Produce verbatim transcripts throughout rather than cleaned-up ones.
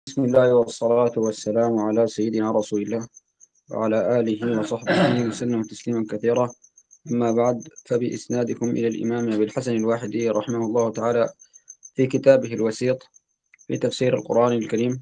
بسم الله والصلاة والسلام على سيدنا رسول الله وعلى آله وصحبه وسلم تسليما كثيرا. أما بعد، فبإسنادكم إلى الإمام أبي الحسن الواحدي رحمه الله تعالى في كتابه الوسيط في تفسير القرآن الكريم،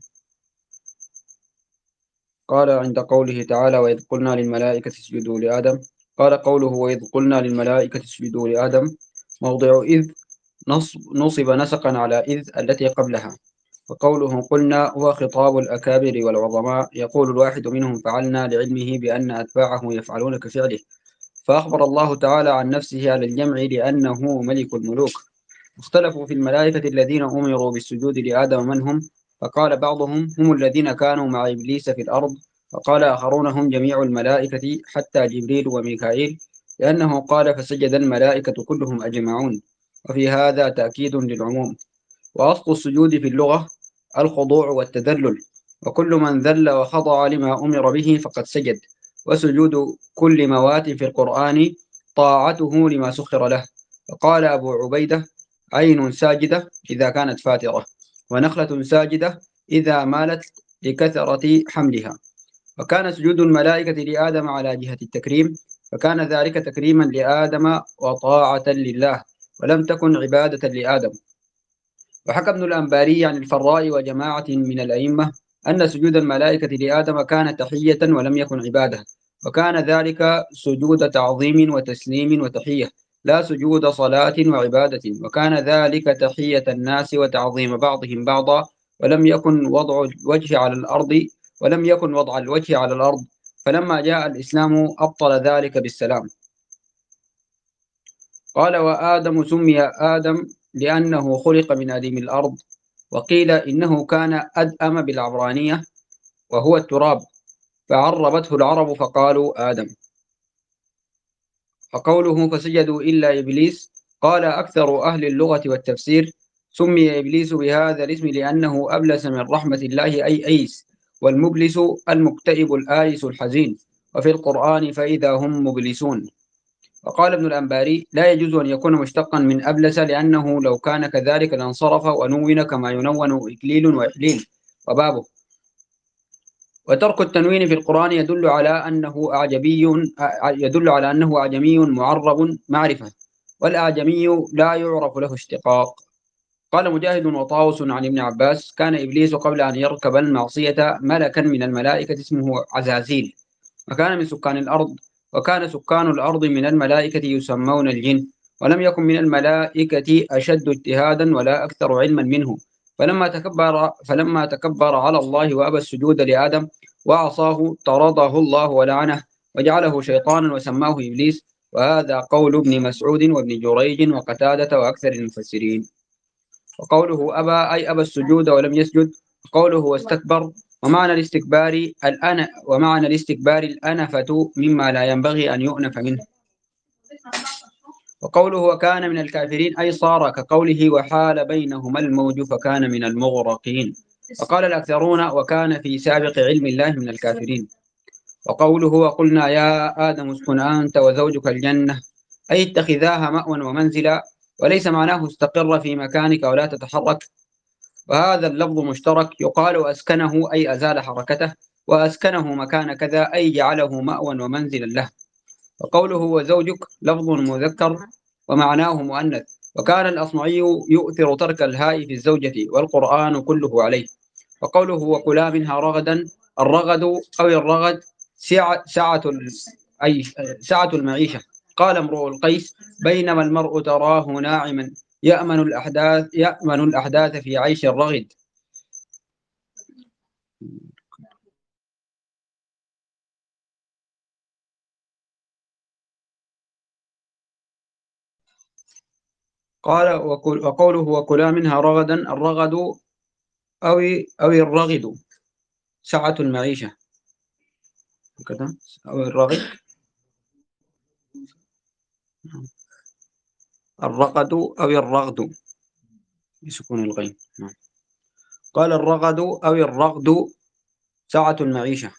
قال عند قوله تعالى: وإذ قلنا للملائكة اسجدوا لآدم. قال قوله وإذ قلنا للملائكة اسجدوا لآدم موضع إذ نصب نسقا على إذ التي قبلها، وقوله قلنا هو خطاب الأكابر والعظماء، يقول الواحد منهم فعلنا لعلمه بأن أتباعه يفعلون كفعله، فأخبر الله تعالى عن نفسه على الجمع لأنه ملك الملوك. اختلفوا في الملائكة الذين أمروا بالسجود لآدم من هم، فقال بعضهم هم الذين كانوا مع إبليس في الأرض، وقال آخرون هم جميع الملائكة حتى جبريل وميكائيل، لأنه قال فسجد الملائكة كلهم أجمعون، وفي هذا تأكيد للعموم. وأصل السجود في اللغة الخضوع والتذلل، وكل من ذل وخضع لما أمر به فقد سجد، وسجود كل موات في القرآن طاعته لما سخر له. وقال أبو عبيدة: عين ساجدة إذا كانت فاترة، ونخلة ساجدة إذا مالت لكثرة حملها. وكان سجود الملائكة لآدم على جهة التكريم، فكان ذلك تكريما لآدم وطاعة لله، ولم تكن عبادة لآدم. وحكى ابن الأنباري عن الفراء وجماعة من الأئمة أن سجود الملائكة لآدم كان تحية ولم يكن عبادة، وكان ذلك سجود تعظيم وتسليم وتحية، لا سجود صلاة وعبادة، وكان ذلك تحية الناس وتعظيم بعضهم بعضا، ولم يكن وضع الوجه على الأرض ولم يكن وضع الوجه على الأرض، فلما جاء الإسلام أبطل ذلك بالسلام. قال: وآدم سمي آدم لأنه خلق من أديم الأرض، وقيل إنه كان أدأم بالعبرانية وهو التراب، فعربته العرب فقالوا آدم. فقوله فسجدوا إلا إبليس، قال أكثر أهل اللغة والتفسير سمي إبليس بهذا الاسم لأنه أبلس من رحمة الله أي أيس، والمبلس المكتئب الآيس الحزين، وفي القرآن فإذا هم مبلسون. وقال ابن الأنباري: لا يجوز أن يكون مشتقا من أبلس، لأنه لو كان كذلك لانصرف ونون كما ينون إكليل وإحليل وبابه. وترك التنوين في القرآن يدل على أنه أعجمي يدل على أنه أعجمي معرب معرفة، والأعجمي لا يعرف له اشتقاق. قال مجاهد وطاوس عن ابن عباس: كان إبليس قبل أن يركب المعصية ملكا من الملائكة اسمه عزازيل، وكان من سكان الأرض، وكان سكان الأرض من الملائكة يسمون الجن، ولم يكن من الملائكة أشد اجتهادا ولا أكثر علما منه، فلما تكبر فلما تكبر على الله وأبى السجود لآدم وعصاه طرده الله ولعنه وجعله شيطانا وسماه إبليس. وهذا قول ابن مسعود وابن جريج وقتادة وأكثر المفسرين. وقوله أبى أي أبى السجود ولم يسجد، وقوله واستكبر ومعنى الاستكبار الأنا ومعنى الاستكبار الأنفة مما لا ينبغي أن يؤنف منه. وقوله وكان من الكافرين أي صار كقوله وحال بينهما الموج فكان من المغرقين. وقال الأكثرون وكان في سابق علم الله من الكافرين. وقوله وقلنا يا آدم اسكن أنت وزوجك الجنة أي اتخذاها مأوى ومنزلا، وليس معناه استقر في مكانك ولا تتحرك، وهذا اللفظ مشترك، يقال أسكنه أي أزال حركته، وأسكنه مكان كذا أي جعله مأوى ومنزلا له. وقوله وزوجك لفظ مذكر ومعناه مؤنث، وكان الأصمعي يؤثر ترك الهاء في الزوجة والقرآن كله عليه. وقوله وكلا منها رغدا، الرغد أو الرغد سعة, سعة, أي سعة المعيشة. قال امرؤ القيس بينما المرء تراه ناعما يأمن الأحداث يأمن الأحداث في عيش الرغد. قال وقوله وكلا منها رغدا، الرغد أو أو الرغد سعة المعيشة كذا، أو الرغد الرغد أو الرغد بسكون الغين. قال الرغد أو الرغد سعة المعيشة.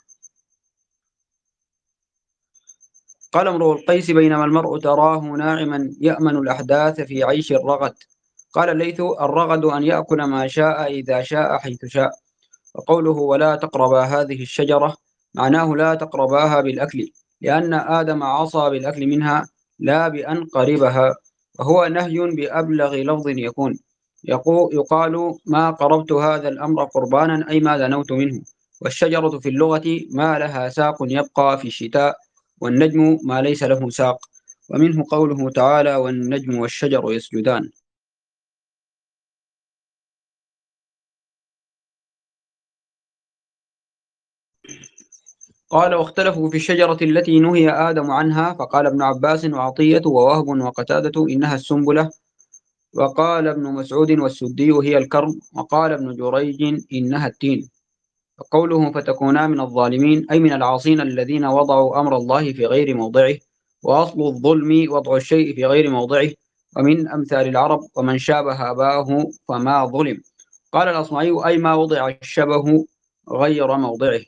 قال امرؤ القيس بينما المرء تراه ناعما يأمن الأحداث في عيش الرغد. قال الليث الرغد أن يأكل ما شاء إذا شاء حيث شاء. وقوله ولا تقربا هذه الشجرة معناه لا تقرباها بالأكل، لأن آدم عصى بالأكل منها لا بأن قربها، وهو نهي بأبلغ لفظ يكون. يقال ما قربت هذا الأمر قربانا أي ما دنوت منه. والشجرة في اللغة ما لها ساق يبقى في الشتاء، والنجم ما ليس له ساق. ومنه قوله تعالى والنجم والشجر يسجدان. قال واختلفوا في الشجرة التي نهي آدم عنها، فقال ابن عباس وعطية ووهب وقتادة إنها السنبلة، وقال ابن مسعود والسدي هي الكرم، وقال ابن جريج إنها التين. وقوله فتكونا من الظالمين أي من العاصين الذين وضعوا أمر الله في غير موضعه، وأصل الظلم وضع الشيء في غير موضعه، ومن أمثال العرب ومن شابه أباه فما ظلم. قال الأصمعي أي ما وضع الشبه غير موضعه.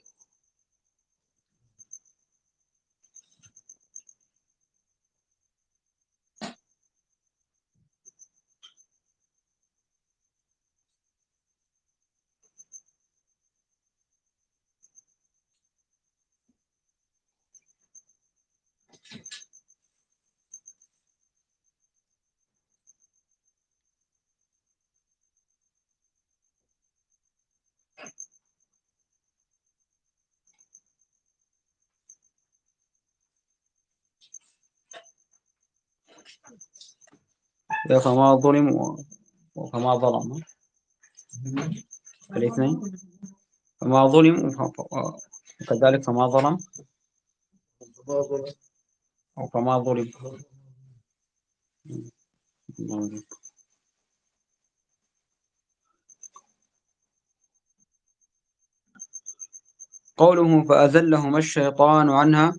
فما ظلم وفما ظلم الاثنين، فما ظلم وكذلك فما ظلم أو فما ظلم. قوله فأزلهما الشيطان عنها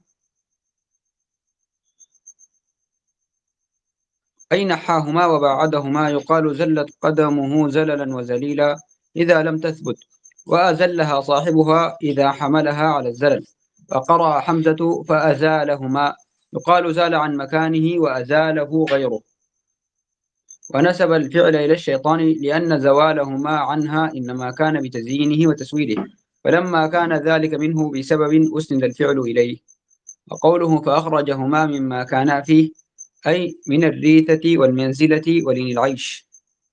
أي نحاهما وبعدهما. يقال زلت قدمه زللا وزليلا إذا لم تثبت، وأزلها صاحبها إذا حملها على الزلل. فقرأ حمزة فأزالهما، يقال زال عن مكانه وأزاله غيره. ونسب الفعل إلى الشيطان لأن زوالهما عنها إنما كان بتزيينه وتسويله، فلما كان ذلك منه بسبب أسند الفعل إليه. وقوله فأخرجهما مما كانا فيه أي من الريثة والمنزلة ولين العيش.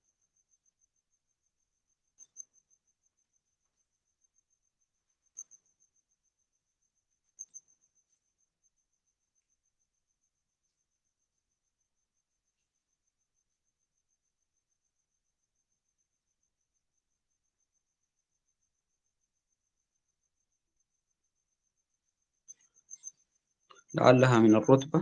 لعلها من الرتبة،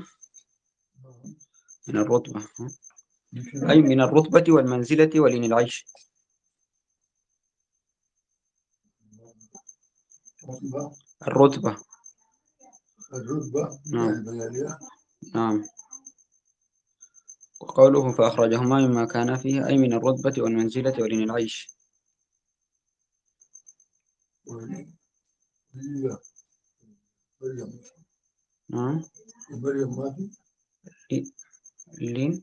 من الرتبة أي من الرتبة والمنزلة ولين العيش. الرتبة الرتبة نعم. نعم. وقوله فأخرجهما مما كان فيه أي من الرتبة والمنزلة ولين العيش. نعم. لين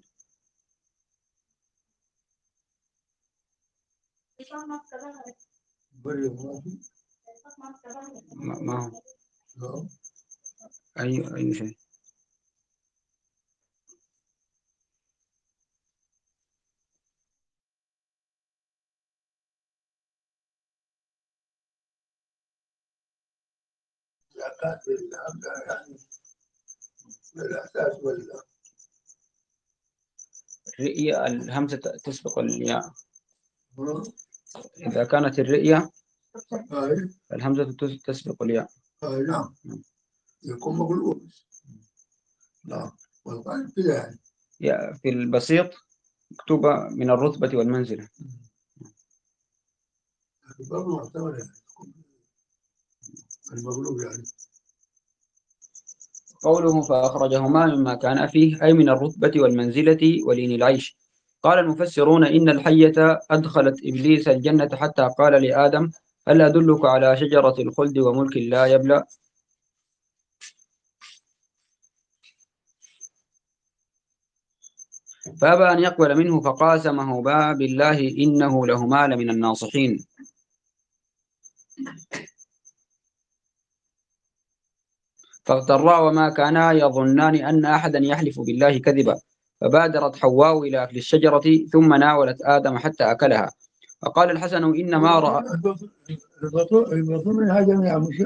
ما هو أي أي شيء. الرئية الهمزة تسبق الياء. إذا كانت الرئية الهمزة تسبق الياء. نعم. يكون مقلوب. نعم. في البسيط مكتوبة من الرتبة والمنزلة. المغلوب يعني. قوله فأخرجهما مما كان فيه أي من الرتبة والمنزلة ولين العيش. قال المفسرون إن الحية أدخلت إبليس الجنة حتى قال لآدم هل أدلك على شجرة الخلد وملك لا يبلى. فأبى أن يقبل منه فقاسمه بالله إنه لهما لمن الناصحين. فاغترا وما كانا يظنان أن أحدا يحلف بالله كذبا، فبادرت حواء إلى أكل الشجرة ثم ناولت آدم حتى أكلها. فقال الحسن إنما رأى البطون منها جميعا، مش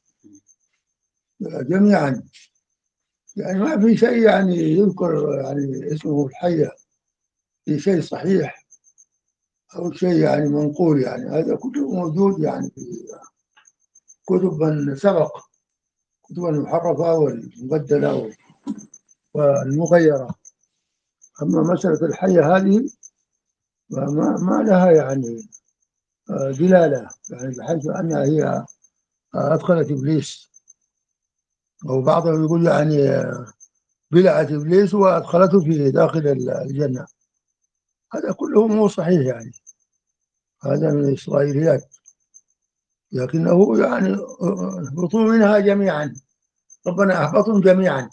جميعا، يعني ما في شيء يعني يذكر يعني اسمه الحية في شيء صحيح أو شيء يعني منقول، يعني هذا كله موجود يعني في كتب من سبق، كتب المحرفة والمبدلة والمغيرة. أما مسألة الحية هذه ما, ما لها يعني دلالة، يعني بحيث أنها هي أدخلت إبليس، أو بعضهم يقول يعني بلعت إبليس وأدخلته في داخل الجنة. هذا كله مو صحيح، يعني هذا من الإسرائيليات، لكنه يعني اهبطوا منها جميعا، ربنا أهبطهم جميعا،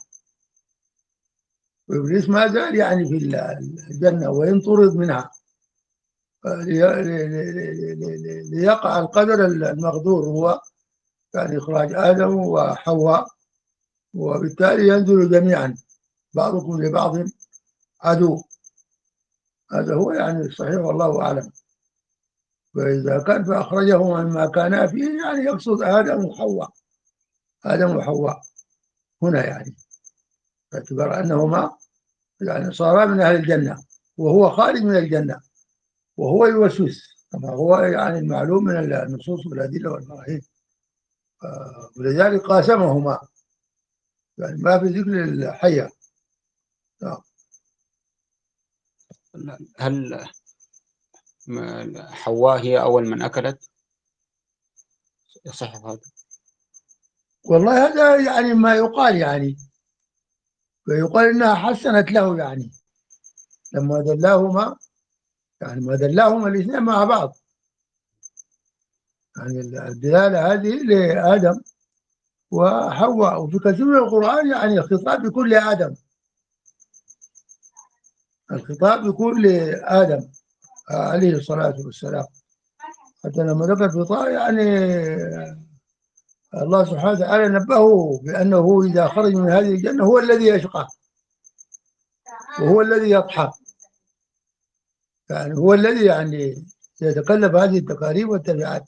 وإبليس ما زال يعني في الجنة وإن طرد منها ليقع القدر المقدور، هو يعني إخراج آدم وحواء، وبالتالي ينزل جميعا بعضكم لبعض عدو. هذا هو يعني الصحيح والله أعلم. فإذا كان فأخرجه مما كان فيه، يعني يقصد آدم وحواء، آدم وحواء هنا، يعني باعتبار أنهما يعني صارا من أهل الجنة وهو خارج من الجنة وهو يوسوس كما هو يعني المعلوم من النصوص والأدلة والبراهين، ولذلك قاسمهما، يعني ما في ذكر الحية. هل حواء هي أول من أكلت؟ يصح هذا؟ والله هذا يعني ما يقال، يعني فيقال إنها حسنت له، يعني لما دلاهما، يعني ما دلاهما الاثنين مع بعض، يعني الدلالة هذه لآدم وحواء، وفي كثير من القرآن يعني الخطاب بيكون لآدم، الخطاب بيكون لآدم عليه الصلاة والسلام. حتى لما ذكر في طه يعني الله سبحانه وتعالى نبهه بأنه إذا خرج من هذه الجنة هو الذي يشقى وهو الذي يضحى، يعني هو الذي يعني يتكلف هذه التكاليف والتبعات.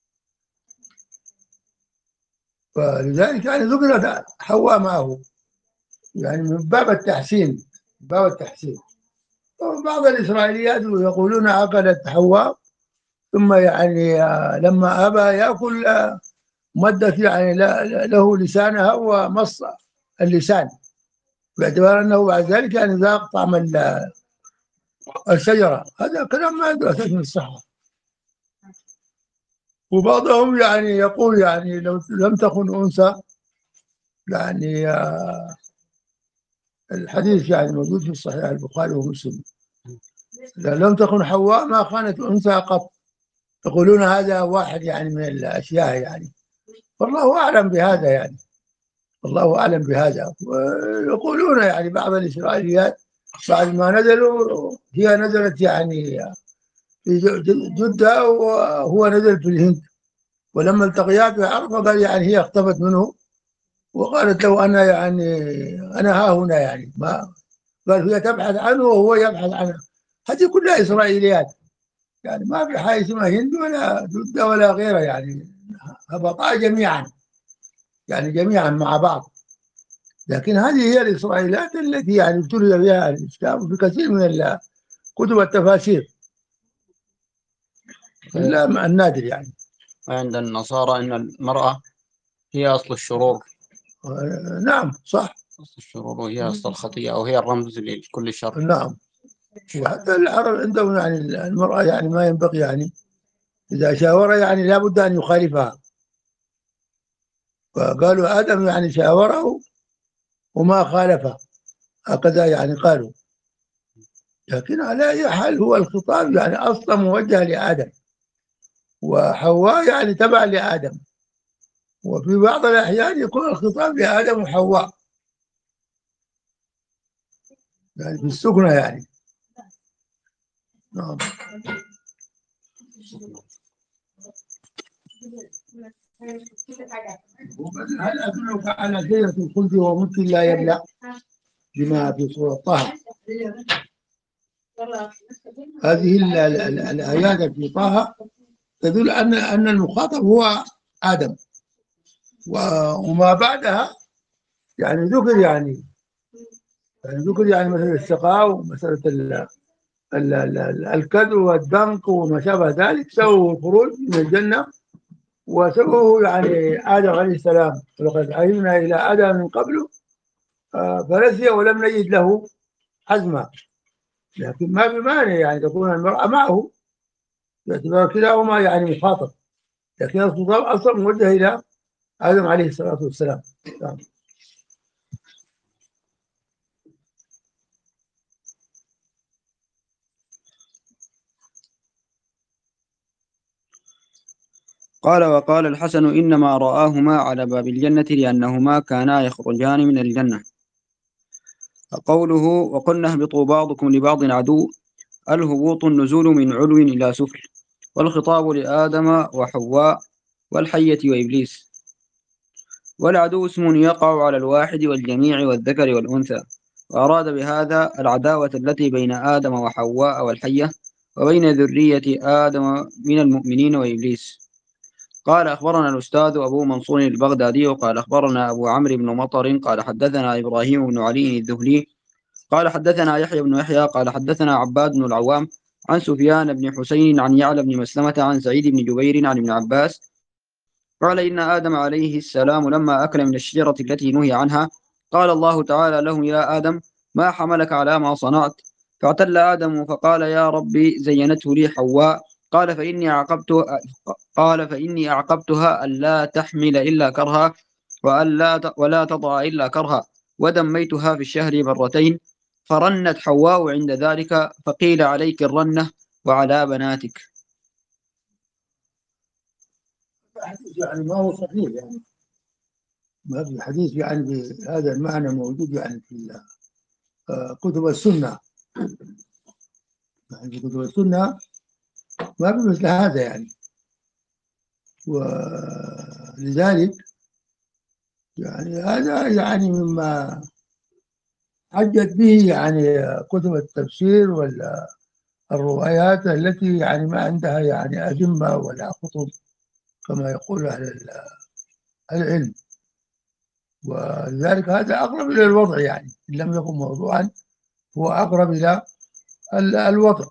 فلذلك يعني ذكرت حواء معه، يعني من باب التحسين، باب التحسين. بعض الإسرائيليات يقولون أكلت حواء ثم يعني لما أبى يأكل مدت يعني له لسانها ومص اللسان، باعتبار أنه بعد ذلك يعني ذاق طعم الشجرة. هذا كلام ما عنده أساس من الصحة. وبعضهم يعني يقول يعني لو لم تكن أنثى، يعني الحديث يعني موجود في صحيح البخاري ومسلم، لم تكن حواء ما خانت أنثى قط. يقولون هذا واحد يعني من الأشياء، يعني والله أعلم بهذا، يعني الله أعلم بهذا. ويقولون يعني بعض الإسرائيليات بعد ما نزلوا، هي نزلت يعني في جدة وهو نزل في الهند، ولما التقيا في عرفة قال يعني هي اختفت منه وقالت له أنا يعني أنا ها هنا، يعني ما قال هي تبحث عنه وهو يبحث عنها. هذه كلها إسرائيليات، يعني ما في حاجة اسمها هند ولا جدة ولا غيرها، يعني هبطا جميعا، يعني جميعا مع بعض. لكن هذه هي الإسرائيليات التي يعني ابتلي بها الإسلام في كثير من كتب التفاسير، إلا النادر يعني. عند النصارى أن المرأة هي أصل الشرور. نعم صح، أصل الشرور وهي أصل الخطيئة، أو هي الرمز لكل شر. نعم. وحتى العرب عندهم يعني المرأة يعني ما ينبغي يعني إذا شاور يعني لابد أن يخالفها، فقالوا آدم يعني شاوره وما خالفه، هكذا يعني قالوا. لكن على أي حال هو الخطاب يعني أصلا موجه لآدم، وحواء يعني تبع لآدم، وفي بعض الأحيان يكون الخطاب لآدم وحواء، يعني في السكنة يعني. نعم. هل أدلك على شجرة الخلد وملك لا يبلى بما في سورة طه؟ هذه ال- ال- ال- الآيات في طه تدل أن أن المخاطب هو آدم، و- وما بعدها يعني ذكر يعني يعني ذكر يعني مثل السقاء ومسألة ال- ال- ال- ال- الكدر والدنق وما شابه ذلك، سووا الخروج من الجنة وسووا يعني آدم عليه السلام، ولقد عهدنا إلى آدم من قبل آه، فنسي ولم نجد له حزما. لكن ما بمانع يعني تكون المرأة معه باعتبار كلاهما يعني مخاطب، لكن الخطاب أصلا موجه إلى آدم عليه الصلاة والسلام. نعم. قال وقال الحسن إنما رآهما على باب الجنة لأنهما كانا يخرجان من الجنة. قوله وقلنا اهبطوا بعضكم لبعض عدو، الهبوط النزول من علو إلى سفل، والخطاب لآدم وحواء والحية وإبليس. والعدو اسم يقع على الواحد والجميع والذكر والأنثى، وأراد بهذا العداوة التي بين آدم وحواء والحية وبين ذرية آدم من المؤمنين وإبليس. قال أخبرنا الأستاذ أبو منصور البغدادي قال أخبرنا أبو عمرو بن مطر قال حدثنا إبراهيم بن علي الذهلي قال حدثنا يحيى بن يحيى قال حدثنا عباد بن العوام عن سفيان بن حسين عن يعلى بن مسلمة عن سعيد بن جبير عن ابن عباس قال إن آدم عليه السلام لما أكل من الشجرة التي نهي عنها قال الله تعالى له يا آدم ما حملك على ما صنعت؟ فاعتل آدم فقال يا ربي زينته لي حواء قال فإني عاقبت قال فإني أعقبتها ألا تحمل إلا كرها وألا ولا تضع إلا كرها، ودميتها في الشهر مرتين، فرنت حواء عند ذلك، فقيل عليك الرنة وعلى بناتك. يعني ما هو صحيح يعني، ما في حديث يعني بهذا المعنى موجود يعني في آه، كتب السنة. يعني في كتب السنة ما في مثل هذا يعني، ولذلك يعني هذا يعني مما حجت به يعني كتب التفسير والروايات التي يعني ما عندها يعني أئمة ولا خطب كما يقول أهل العلم، ولذلك هذا أقرب إلى الوضع يعني، إن لم يكن موضوعا هو أقرب إلى الوضع.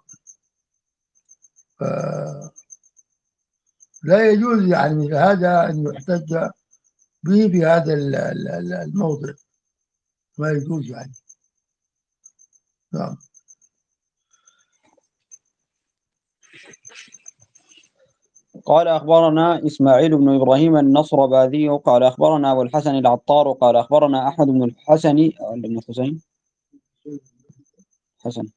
لا يجوز يعني مثل هذا أن يحتج به في هذا الموضع، ما يجوز يعني. نعم. قال أخبرنا إسماعيل بن إبراهيم النصرباذي قال أخبرنا أبو الحسن العطار قال أخبرنا أحمد بن الحسن ولا بن الحسين حسن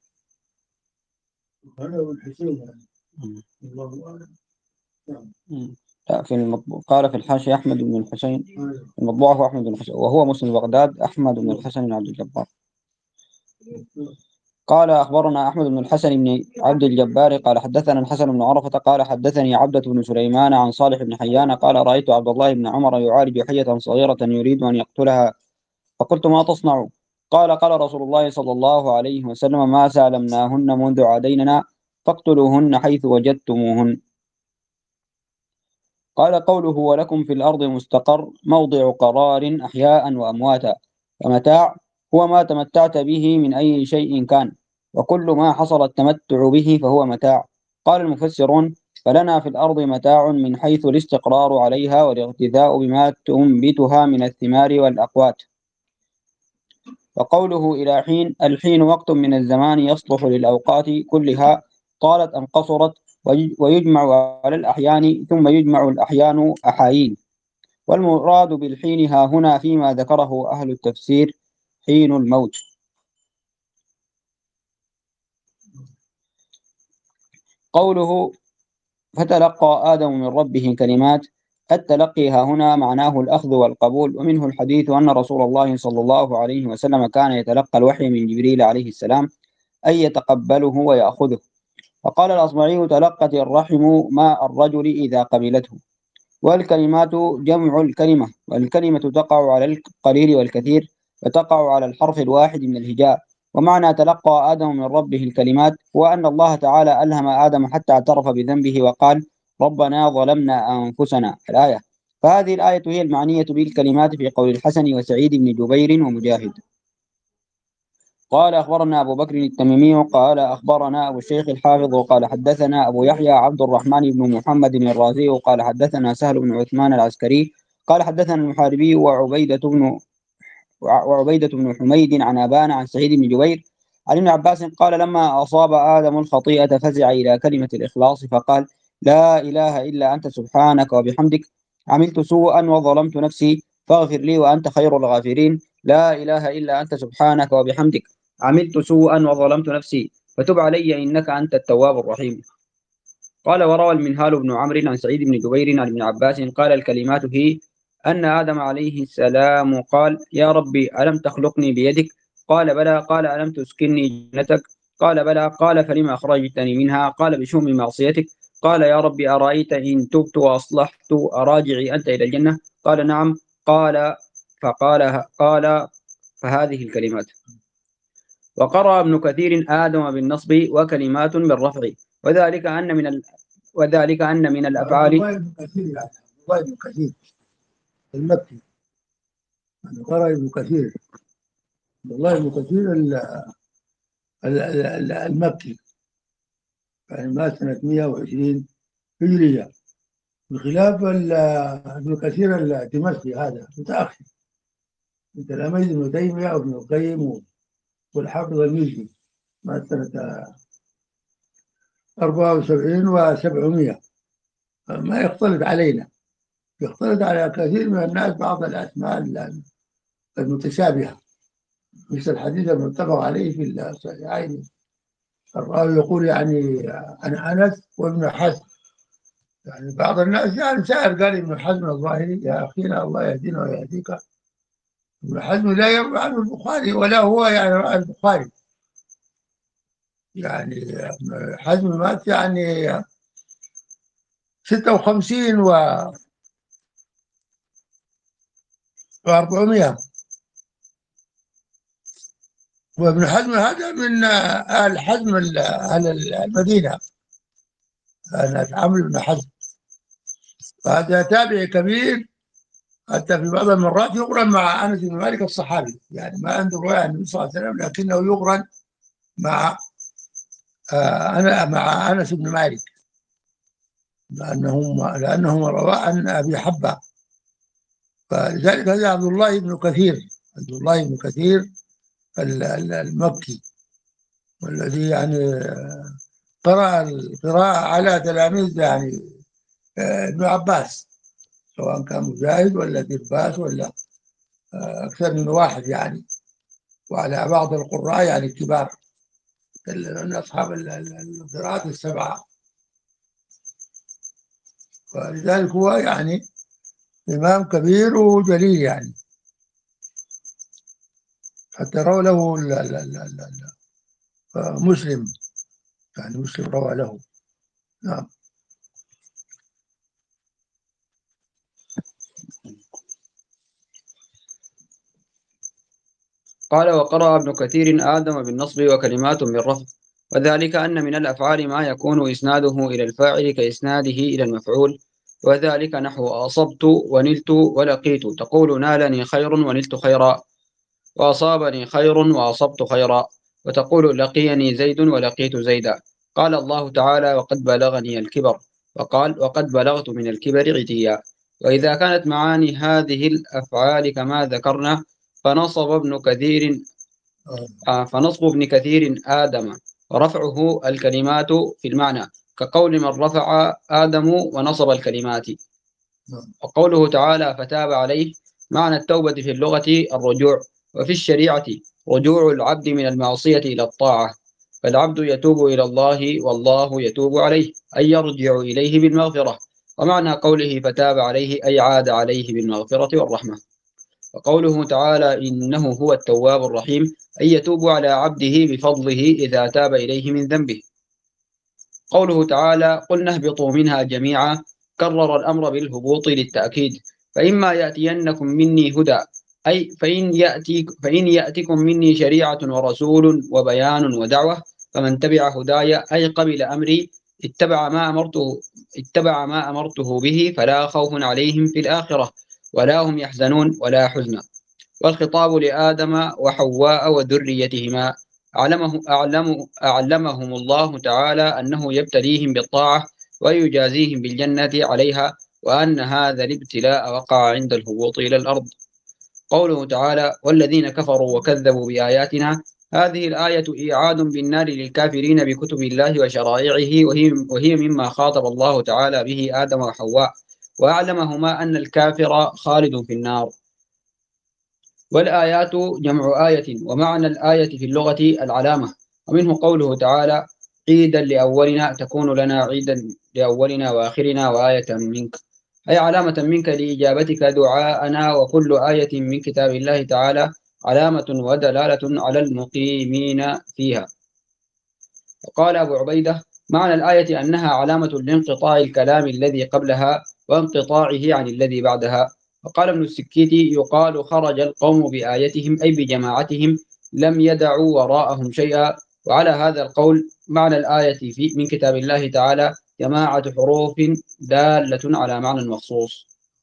أنا والحسين يعني. الله أعلم. مم. لا في المطبوع قال في الحاشية أحمد بن الحسين، المطبوع هو أحمد بن الحسين وهو مسلم بغداد أحمد بن الحسن بن عبد الجبار. قال أخبرنا أحمد بن الحسن بن عبد الجبار قال حدثنا الحسن بن عرفة قال حدثني عبدة بن سليمان عن صالح بن حيان قال رأيت عبد الله بن عمر يعالج حية صغيرة يريد أن يقتلها، فقلت ما تصنع؟ قال قال رسول الله صلى الله عليه وسلم ما سالمناهن منذ عاديننا فاقتلوهن حيث وجدتموهن. قال قوله ولكم في الأرض مستقر موضع قرار أحياء وأمواتا، ومتاع هو ما تمتعت به من أي شيء كان، وكل ما حصل التمتع به فهو متاع. قال المفسرون فلنا في الأرض متاع من حيث الاستقرار عليها والاغتذاء بما تنبتها من الثمار والأقوات. وقوله إلى حين، الحين وقت من الزمان يصلح للأوقات كلها طالت أم قصرت، ويجمع على الأحيان ثم يجمع الأحيان أحايين. والمراد بالحين ها هنا فيما ذكره أهل التفسير حين الموت. قوله فتلقى آدم من ربه كلمات، التلقي ها هنا معناه الأخذ والقبول، ومنه الحديث أن رسول الله صلى الله عليه وسلم كان يتلقى الوحي من جبريل عليه السلام أي يتقبله ويأخذه. وقال الأصمعي تلقت الرحم ماء الرجل إذا قبلته. والكلمات جمع الكلمة، والكلمة تقع على القليل والكثير، وتقع على الحرف الواحد من الهجاء. ومعنى تلقى آدم من ربه الكلمات هو أن الله تعالى ألهم آدم حتى اعترف بذنبه وقال ربنا ظلمنا أنفسنا الآية. فهذه الآية هي المعنية بالكلمات في قول الحسن وسعيد بن جبير ومجاهد. قال أخبرنا أبو بكر التميمي قال أخبرنا أبو الشيخ الحافظ وقال حدثنا أبو يحيى عبد الرحمن بن محمد الرازي وقال حدثنا سهل بن عثمان العسكري قال حدثنا المحاربي وعبيدة بن وعبيدة بن حميد عن أبان عن سعيد بن جبير عن ابن عباس قال لما أصاب آدم الخطيئة فزع إلى كلمة الإخلاص فقال لا إله إلا أنت سبحانك وبحمدك عملت سوءا وظلمت نفسي فاغفر لي وأنت خير الغافرين. لا إله إلا أنت سبحانك وبحمدك عملت سوءا وظلمت نفسي فتب علي إنك أنت التواب الرحيم. قال وروى المنهال بن عمرو عن سعيد بن جبير عن ابن عباس قال الكلمات هي أن آدم عليه السلام قال يا ربي ألم تخلقني بيدك؟ قال بلى. قال ألم تسكنني جنتك؟ قال بلى. قال فلما أخرجتني منها؟ قال بشؤم معصيتك. قال يا ربي أرأيت إن تبت وأصلحت أراجعي أنت إلى الجنة؟ قال نعم. قال فقال قال فهذه الكلمات. وقرأ ابن كثير آدم بالنصب وكلمات بالرفع وذلك أن من ال... وذلك أن من الأفعال الله بن كثير يعني الله بن كثير المكي يعني قرأ ابن كثير الله بن كثير المكي يعني مات سنة مئة وعشرين هجرية بخلاف ابن كثير الدمشقي هذا متأخر من تلاميذ ابن تيمية وابن القيم والحافظ الميزي مات سنة أربعة وسبعين وسبعمائة ما يختلط علينا يختلط على كثير من الناس بعض الأسماء المتشابهة مثل الحديث المتفق عليه في الصحيحين الراوي يقول يعني عن أنس وابن حزم يعني بعض الناس يعني سأل قال ابن حزم الظاهري يا أخينا الله يهدينا ويهديك ابن حزم لا يروي عنه البخاري ولا هو يعني رأى البخاري يعني حزم مات يعني ستة وخمسين و وأربعمائة وابن حزم هذا من أهل حزم أهل المدينة أنا عمرو بن حزم هذا تابعي كبير حتى في بعض المرات يقرن مع أنس بن مالك الصحابي يعني ما عنده رواية عن النبي صلى الله عليه وسلم لكنه يقرن مع آه أنا مع أنس بن مالك لأنهم لأنهم رواه عن أبي حبة فلذلك هذا عبد الله بن كثير عبد الله بن كثير المكي والذي يعني قرأ القراءة على تلاميذ يعني ابن عباس سواء كان مجاهد ولا درباس ولا أكثر من واحد يعني وعلى بعض القراء يعني الكبار من أصحاب القراءات السبعة ولذلك هو يعني إمام كبير وجليل يعني حتى روى له لا لا لا لا لا مسلم يعني مسلم روى له. نعم. قال وقرأ ابن كثير آدم بالنصب وكلمات بالرفع وذلك أن من الأفعال ما يكون إسناده إلى الفاعل كإسناده إلى المفعول وذلك نحو أصبت ونلت ولقيت تقول نالني خير ونلت خيرا وأصابني خير وأصبت خيرا وتقول لقيني زيد ولقيت زيدا. قال الله تعالى وقد بلغني الكبر وقال وقد بلغت من الكبر عتيا. وإذا كانت معاني هذه الأفعال كما ذكرنا فنصب ابن كثير آه، فنصب ابن كثير آدم ورفعه الكلمات في المعنى كقول من رفع آدم ونصب الكلمات. وقوله تعالى فتاب عليه معنى التوبة في اللغة الرجوع وفي الشريعة رجوع العبد من المعصية إلى الطاعة فالعبد يتوب إلى الله والله يتوب عليه أي يرجع إليه بالمغفرة. ومعنى قوله فتاب عليه أي عاد عليه بالمغفرة والرحمة. وقوله تعالى إنه هو التواب الرحيم أي يتوب على عبده بفضله إذا تاب إليه من ذنبه. قوله تعالى قلنا اهبطوا منها جميعا كرر الأمر بالهبوط للتأكيد. فإما يأتينكم مني هدى، أي فإن يأتي فإن يأتكم مني شريعة ورسول وبيان ودعوة فمن تبع هداي أي قبل أمري اتبع ما أمرته اتبع ما أمرته به فلا خوف عليهم في الآخرة ولا هم يحزنون ولا حزنا. والخطاب لآدم وحواء وذريتهما. أعلمه أعلم أعلمهم الله تعالى أنه يبتليهم بالطاعة ويجازيهم بالجنة عليها، وأن هذا الابتلاء وقع عند الهبوط إلى الأرض. قوله تعالى: والذين كفروا وكذبوا بآياتنا. هذه الآية إيعاد بالنار للكافرين بكتب الله وشرائعه، وهي, وهي مما خاطب الله تعالى به آدم وحواء، وأعلمهما أن الكافر خالد في النار. والآيات جمع آية، ومعنى الآية في اللغة العلامة. ومنه قوله تعالى: عيدا لأولنا، تكون لنا عيدا لأولنا وآخرنا وآية منك، أي علامة منك لإجابتك دعاءنا. وكل آية من كتاب الله تعالى علامة ودلالة على المقيمين فيها. وقال أبو عبيدة: معنى الآية أنها علامة لانقطاع الكلام الذي قبلها وانقطاعه عن الذي بعدها. وقال ابن السكيتي: يقال خرج القوم بآيتهم أي بجماعتهم، لم يدعوا وراءهم شيئا. وعلى هذا القول معنى الآية في من كتاب الله تعالى جماعة حروف دالة على معنى مخصوص.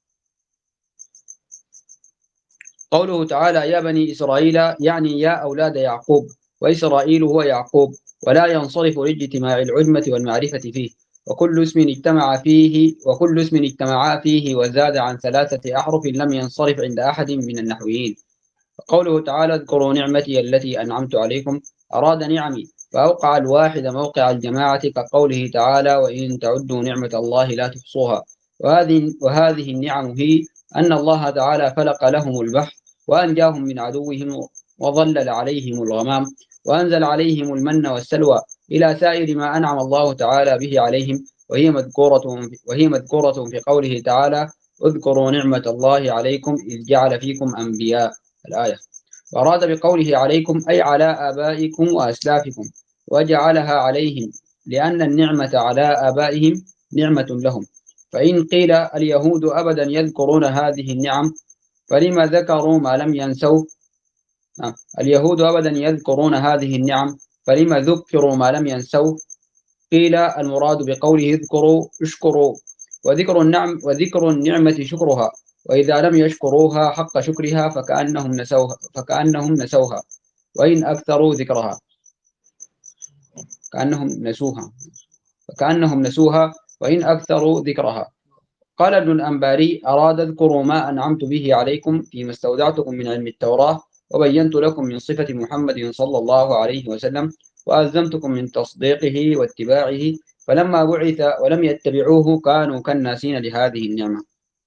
قوله تعالى: يا بني إسرائيل، يعني يا أولاد يعقوب، وإسرائيل هو يعقوب، ولا ينصرف لاجتماع العجمة والمعرفة فيه، وكل اسم اجتمع فيه وكل اسم اجتمعا فيه وزاد عن ثلاثة أحرف لم ينصرف عند أحد من النحويين. قوله تعالى: اذكروا نعمتي التي أنعمت عليكم، أراد نعمي، فأوقع الواحد موقع الجماعة، كقوله تعالى: وإن تعدوا نعمة الله لا تحصوها. وهذه, وهذه النعم هي أن الله تعالى فلق لهم البحر وأنجاهم من عدوهم وظلل عليهم الغمام وأنزل عليهم المن والسلوى إلى سائر ما أنعم الله تعالى به عليهم، وهي مذكورة وهي مذكورة في قوله تعالى: اذكروا نعمة الله عليكم إذ جعل فيكم أنبياء، الآية. وأراد بقوله عليكم أي على آبائكم وأسلافكم، وجعلها عليهم لأن النعمة على آبائهم نعمة لهم. فإن قيل اليهود أبدا يذكرون هذه النعم فلما ذكروا ما لم ينسوا اليهود أبدا يذكرون هذه النعم فلما ذكروا ما لم ينسوا. قيل المراد بقوله اذكروا اشكروا، وذكر النعم وذكر النعمة شكرها، وإذا لم يشكروها حق شكرها فكأنهم نسوها فكأنهم نسوها وإن أكثروا ذكرها كأنهم نسوها فكأنهم نسوها وإن أكثروا ذكرها. قال ابن الأنباري: أراد اذكروا ما أنعمت به عليكم فيما استودعتكم من علم التوراة، وبينت لكم من صفة محمد صلى الله عليه وسلم، وألزمتكم من تصديقه واتباعه، فلما بعث ولم يتبعوه كانوا كالناسين لهذه النعمة.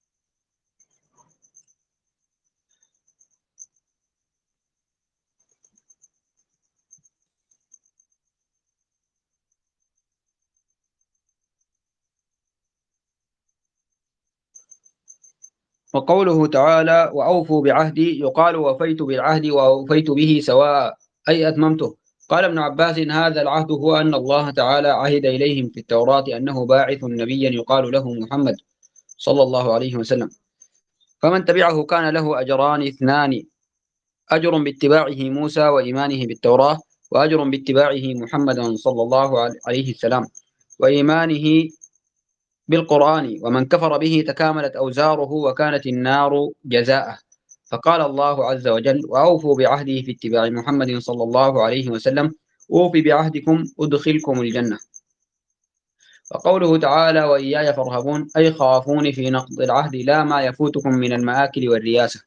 وقوله تعالى: وأوفوا بعهدي، يقال وفيت بالعهد وأوفيت به سواء، أي أتممته. قال ابن عباس: هذا العهد هو أن الله تعالى عهد إليهم في التوراة أنه باعث نبيا يقال له محمد صلى الله عليه وسلم، فمن تبعه كان له أجران اثنان: أجر باتباعه موسى وإيمانه بالتوراة، وأجر باتباعه محمد صلى الله عليه وسلم وإيمانه بالقرآن. ومن كفر به تكاملت أوزاره وكانت النار جزاءه. فقال الله عز وجل: وأوفوا بعهده في اتباع محمد صلى الله عليه وسلم، أوف بعهدكم أدخلكم الجنة. وقوله تعالى: وإياي فارهبون، أي خافون في نقض العهد لا ما يفوتكم من المآكل والرياسة.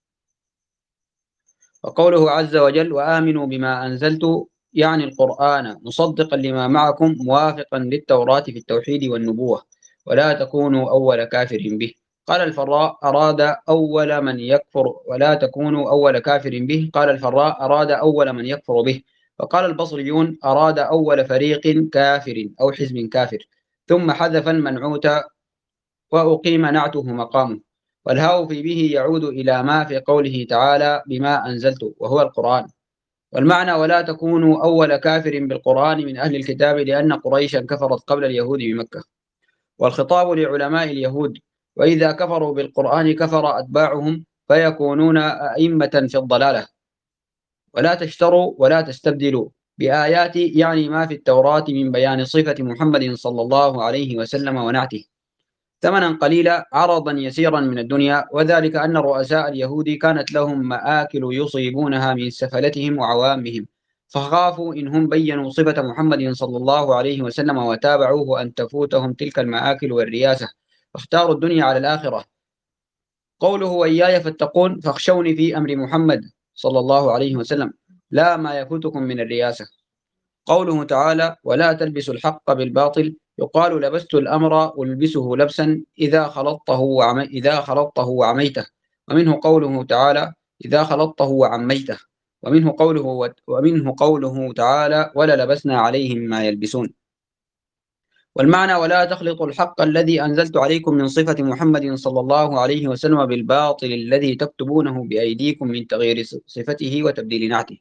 وقوله عز وجل: وآمنوا بما أنزلت، يعني القرآن، مصدقا لما معكم موافقا للتوراة في التوحيد والنبوة، ولا تكونوا أول كافر به. قال الفراء: أراد أول من يكفر ولا تكونوا أول كافر به. قال الفراء: أراد أول من يكفر به. وقال البصريون: أراد أول فريق كافر أو حزب كافر، ثم حذف المنعوت وأقيم نعته مقامه. والهاء في به يعود إلى ما في قوله تعالى: بما أنزلت، وهو القرآن. والمعنى: ولا تكونوا أول كافر بالقرآن من أهل الكتاب، لأن قريشا كفرت قبل اليهود بمكة. والخطاب لعلماء اليهود، وإذا كفروا بالقرآن كفر أتباعهم فيكونون أئمة في الضلالة. ولا تشتروا ولا تستبدلوا بآياتي، يعني ما في التوراة من بيان صفة محمد صلى الله عليه وسلم ونعته، ثمنا قليلا عرضا يسيرا من الدنيا، وذلك أن رؤساء اليهود كانت لهم مآكل يصيبونها من سفلتهم وعوامهم، فخافوا إن هم بينوا صفة محمد صلى الله عليه وسلم وتابعوه أن تفوتهم تلك المآكل والرياسة، فاختاروا الدنيا على الآخرة. قوله وإياي فاتقون، فاخشوني في أمر محمد صلى الله عليه وسلم لا ما يفوتكم من الرياسة. قوله تعالى ولا تلبسوا الحق بالباطل، يقال لبست الأمر ألبسه لبسا إذا خلطته وعمي إذا خلطته وعميته، ومنه قوله تعالى إذا خلطته وعميته، ومنه قوله ومنه قوله تعالى ولا لبسنا عليهم ما يلبسون. والمعنى ولا تخلطوا الحق الذي أنزلت عليكم من صفة محمد صلى الله عليه وسلم بالباطل الذي تكتبونه بأيديكم من تغيير صفته وتبديل نعته.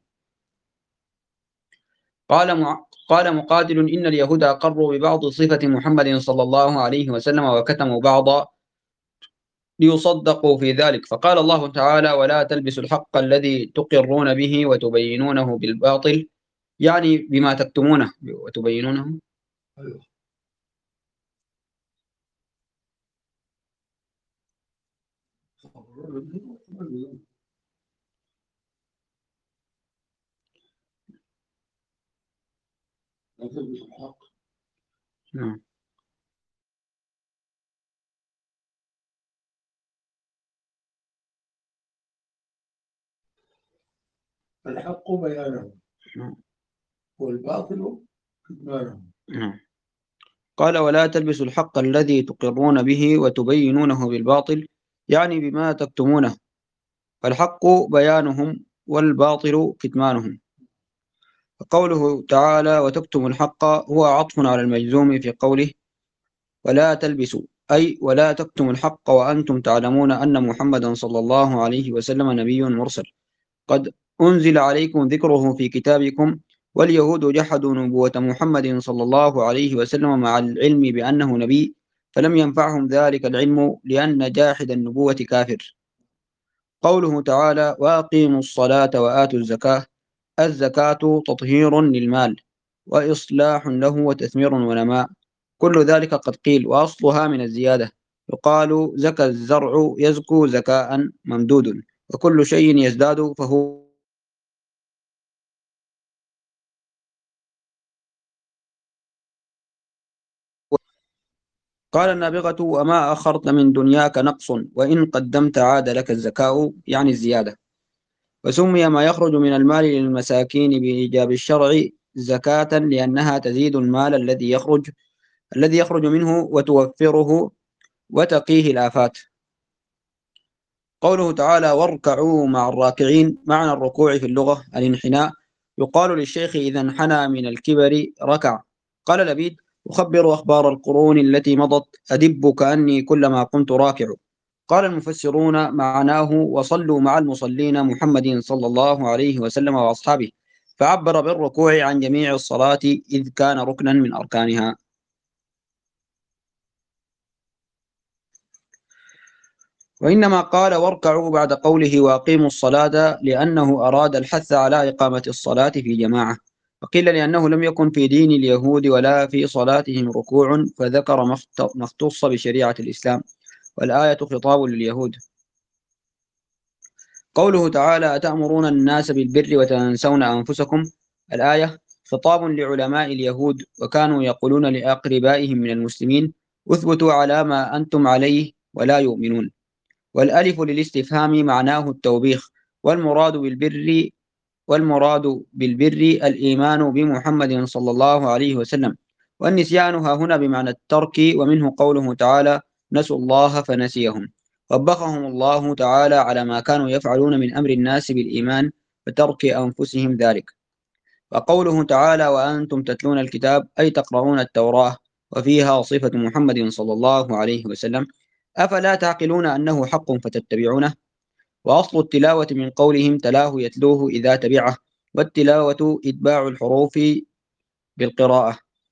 قال مع... قال مقاتل إن اليهود أقروا ببعض صفة محمد صلى الله عليه وسلم وكتموا بعضا ليصدقوا في ذلك، فقال الله تعالى ولا تلبسوا الحق الذي تقرون به وتبينونه بالباطل، يعني بما تكتمونه وتبينونه. نعم. الحق بيانه والباطل كتمانه. قال ولا تلبسوا الحق الذي تقرون به وتبينونه بالباطل، يعني بما تكتمونه، فالحق بيانهم والباطل كتمانهم. قوله تعالى وتكتم الحق هو عطف على المجزوم في قوله ولا تلبسوا، أي ولا تكتموا الحق وأنتم تعلمون أن محمدا صلى الله عليه وسلم نبي مرسل قد أنزل عليكم ذكره في كتابكم، واليهود جحدوا نبوة محمد صلى الله عليه وسلم مع العلم بأنه نبي، فلم ينفعهم ذلك العلم لأن جاحد النبوة كافر. قوله تعالى وأقيموا الصلاة وآتوا الزكاة، الزكاة تطهير للمال وإصلاح له وتثمير ونماء، كل ذلك قد قيل، وأصلها من الزيادة، يقال زكى الزرع يزكو زكاء ممدود، وكل شيء يزداد فهو. قال النابغة وما أخرت من دنياك نقص، وإن قدمت عاد لك الزكاء، يعني الزيادة. وسمي ما يخرج من المال للمساكين بإيجاب الشرع زكاة لأنها تزيد المال الذي يخرج الذي يخرج منه وتوفره وتقيه الآفات. قوله تعالى واركعوا مع الراكعين، معنى الركوع في اللغة الانحناء، يقال للشيخ إذا انحنى من الكبر ركع. قال لبيد أخبر أخبار القرون التي مضت أدب كأني كلما قمت راكع. قال المفسرون معناه وصلوا مع المصلين محمد صلى الله عليه وسلم وأصحابه، فعبر بالركوع عن جميع الصلاة إذ كان ركنا من أركانها. وإنما قال واركعوا بعد قوله وأقيموا الصلاة لأنه أراد الحث على إقامة الصلاة في جماعة، وقيل لأنه لم يكن في دين اليهود ولا في صلاتهم ركوع، فذكر ما اختص بشريعة الإسلام، والآية خطاب لليهود. قوله تعالى أتأمرون الناس بالبر وتنسون أنفسكم، الآية خطاب لعلماء اليهود، وكانوا يقولون لأقربائهم من المسلمين اثبتوا على ما أنتم عليه ولا يؤمنون. والألف للاستفهام معناه التوبيخ، والمراد بالبر والمراد بالبر الإيمان بمحمد صلى الله عليه وسلم، والنسيان ها هنا بمعنى الترك، ومنه قوله تعالى نسوا الله فنسيهم، وبخهم الله تعالى على ما كانوا يفعلون من أمر الناس بالإيمان وترك أنفسهم ذلك. وقوله تعالى وأنتم تتلون الكتاب، أي تقرؤون التوراة وفيها صفة محمد صلى الله عليه وسلم، أفلا تعقلون أنه حق فتتبعونه. وأصل التلاوة من قولهم تلاه يتلوه إذا تبعه، والتلاوة إتباع الحروف بالقراءة.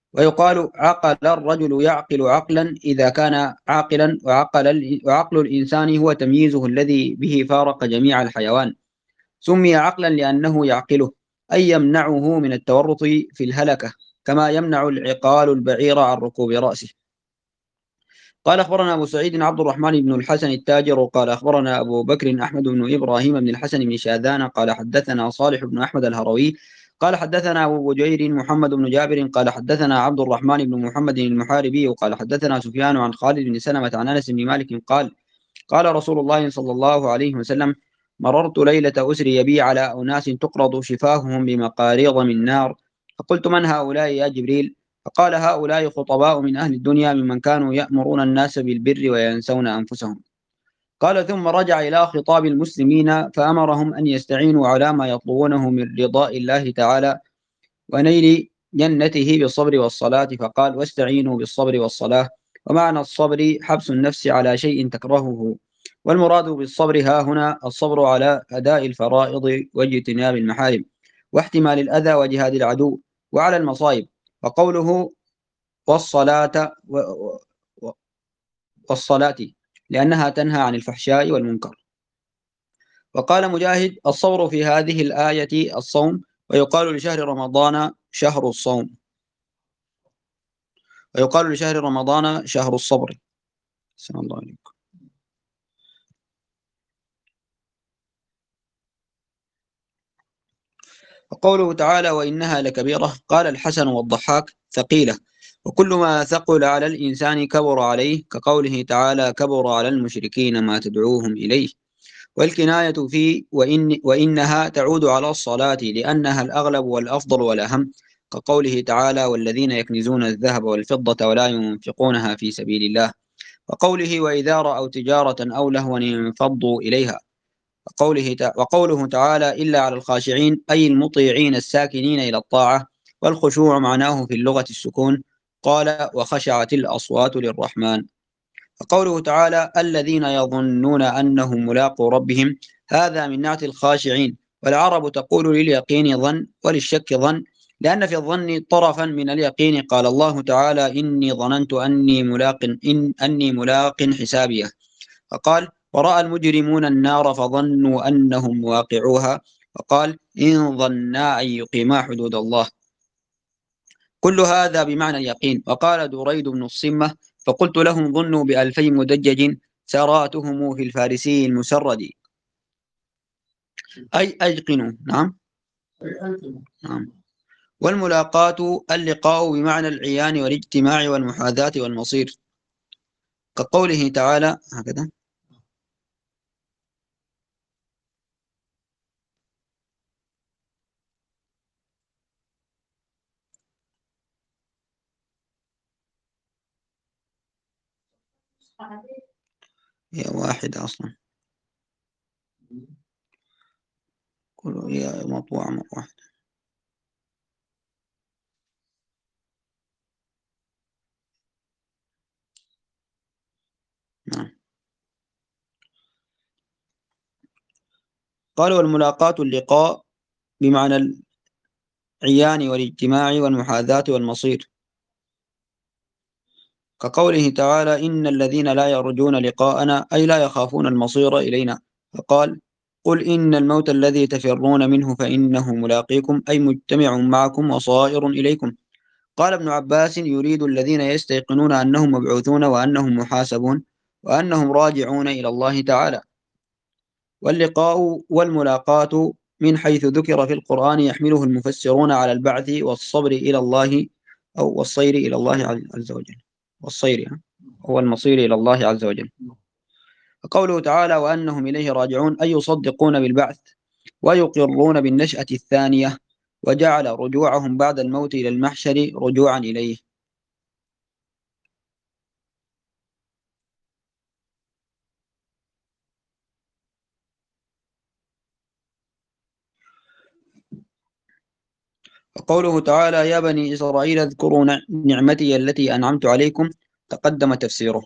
ويقال عقل الرجل يعقل عقلا إذا كان عاقلا، وعقل, وعقل الإنسان هو تمييزه الذي به فارق جميع الحيوان. سمي عقلا لأنه يعقله، أي يمنعه من التورط في الهلكة، كما يمنع العقال البعير عن ركوب رأسه. قال أخبرنا أبو سعيد عبد الرحمن بن الحسن التاجر قال أخبرنا أبو بكر أحمد بن إبراهيم بن الحسن بن شاذان قال حدثنا صالح بن أحمد الهروي قال حدثنا أبو بجير محمد بن جابر قال حدثنا عبد الرحمن بن محمد المحاربي قال حدثنا سفيان عن خالد بن سلمة عن أنس بن مالك قال قال رسول الله صلى الله عليه وسلم: مررت ليلة أسري بي على أناس تقرض شفاههم بمقاريض من نار، فقلت: من هؤلاء يا جبريل؟ فقال: هؤلاء خطباء من أهل الدنيا ممن كانوا يأمرون الناس بالبر وينسون أنفسهم. قال: ثم رجع إلى خطاب المسلمين فأمرهم أن يستعينوا على ما يطلبونه من رضاء الله تعالى ونيل جنته بالصبر والصلاة، فقال: واستعينوا بالصبر والصلاة. ومعنى الصبر حبس النفس على شيء تكرهه، والمراد بالصبر ها هنا الصبر على أداء الفرائض واجتناب المحارم واحتمال الأذى وجهاد العدو وعلى المصائب. وقوله والصلاة والصلاة لأنها تنهى عن الفحشاء والمنكر. وقال مجاهد: الصبر في هذه الآية الصوم، ويقال لشهر رمضان شهر الصوم، ويقال لشهر رمضان شهر الصبر. السلام الله عليكم. وقوله تعالى: وإنها لكبيرة، قال الحسن والضحاك: ثقيلة، وكل ما ثقل على الإنسان كبر عليه، كقوله تعالى: كبر على المشركين ما تدعوهم إليه. والكناية في وإن وإنها تعود على الصلاة لأنها الأغلب والأفضل والأهم، كقوله تعالى: والذين يكنزون الذهب والفضة ولا ينفقونها في سبيل الله. وقوله: وإذا رأوا تجارة أو لهوا انفضوا إليها. وقوله, وقوله تعالى: إلا على الخاشعين، أي المطيعين الساكنين إلى الطاعة. والخشوع معناه في اللغة السكون. قال: وخشعت الأصوات للرحمن. وقوله تعالى: الذين يظنون أنهم ملاقوا ربهم، هذا من نعت الخاشعين. والعرب تقول لليقين ظن وللشك ظن، لأن في الظن طرفا من اليقين. قال الله تعالى: إني ظننت أني ملاق إن أني ملاق حسابيه. فقال: ورأى المجرمون النار فظنوا أنهم واقعوها. وقال: إن ظنا أن يقيما حدود الله. كل هذا بمعنى اليقين. وقال دريد بن الصمة: فقلت لهم ظنوا بألفي مدجج سراتهم في الفارسي المسرد، أي أيقنوا. نعم نعم. والملاقاة اللقاء بمعنى العيان والاجتماع والمحاذاة والمصير، كقوله تعالى هكذا: هي واحدة أصلا، هي مطبوعة مرة واحدة. نعم. قال: والملاقاة اللقاء بمعنى العيان والاجتماع والمحاذاة والمصير، كقوله تعالى: إن الذين لا يرجون لقاءنا، أي لا يخافون المصير إلينا. فقال: قل إن الموت الذي تفرون منه فإنه ملاقيكم، أي مجتمع معكم وصائر إليكم. قال ابن عباس: يريد الذين يستيقنون أنهم مبعوثون وأنهم محاسبون وأنهم راجعون إلى الله تعالى. واللقاء والملاقاة من حيث ذكر في القرآن يحمله المفسرون على البعث والصبر إلى الله، أو والصير إلى الله عز وجل. والصير هو المصير إلى الله عز وجل. وقوله تعالى: وأنهم إليه راجعون، أي يصدقون بالبعث ويقرون بالنشأة الثانية، وجعل رجوعهم بعد الموت إلى المحشر رجوعا إليه. وقوله تعالى: يا بني إسرائيل اذكروا نعمتي التي أنعمت عليكم، تقدم تفسيره.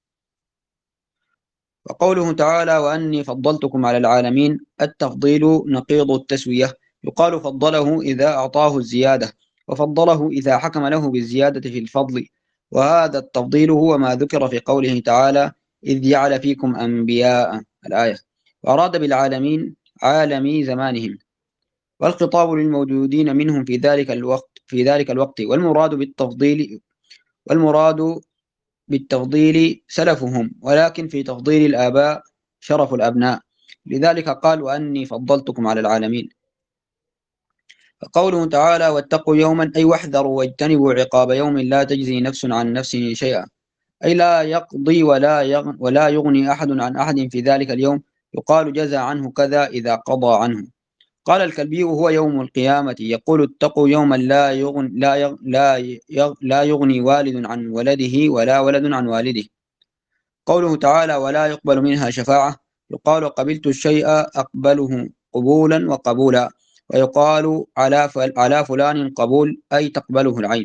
وقوله تعالى: وأني فضلتكم على العالمين، التفضيل نقيض التسوية، يقال فضله إذا أعطاه الزيادة، وفضله إذا حكم له بالزيادة في الفضل، وهذا التفضيل هو ما ذكر في قوله تعالى إذ جعل فيكم أنبياء الآية، وأراد بالعالمين عالمي زمانهم، والخطاب للموجودين منهم في ذلك الوقت في ذلك الوقت والمراد بالتفضيل والمراد بالتفضيل سلفهم، ولكن في تفضيل الآباء شرف الأبناء، لذلك قال وأني فضلتكم على العالمين. قوله تعالى واتقوا يوما أي واحذروا واجتنبوا عقاب يوم لا تجزي نفس عن نفس شيئا، أي لا يقضي ولا ولا يغني أحد عن أحد في ذلك اليوم، يقال جزى عنه كذا إذا قضى عنه. قال الكلبي وهو يوم القيامة يقول اتقوا يوما لا يغني, لا يغ لا يغ لا يغني والد عن ولده ولا ولد عن والده. قوله تعالى ولا يقبل منها شفاعة، يقال قبلت الشيء أقبله قبولا وقبولا، ويقال على على فلان قبول أي تقبله العين.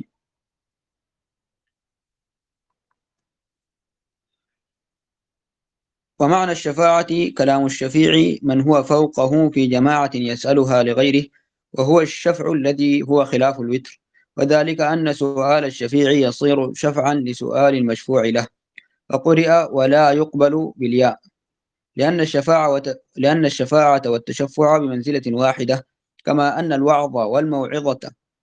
ومعنى الشفاعة كلام الشفيع من هو فوقه في جماعة يسألها لغيره، وهو الشفع الذي هو خلاف الوتر، وذلك أن سؤال الشفيع يصير شفعا لسؤال المشفوع له. فقرئ ولا يقبل بالياء لأن الشفاعة وت... لأن الشفاعة والتشفع بمنزلة واحدة، كما أن الوعظ والموعظة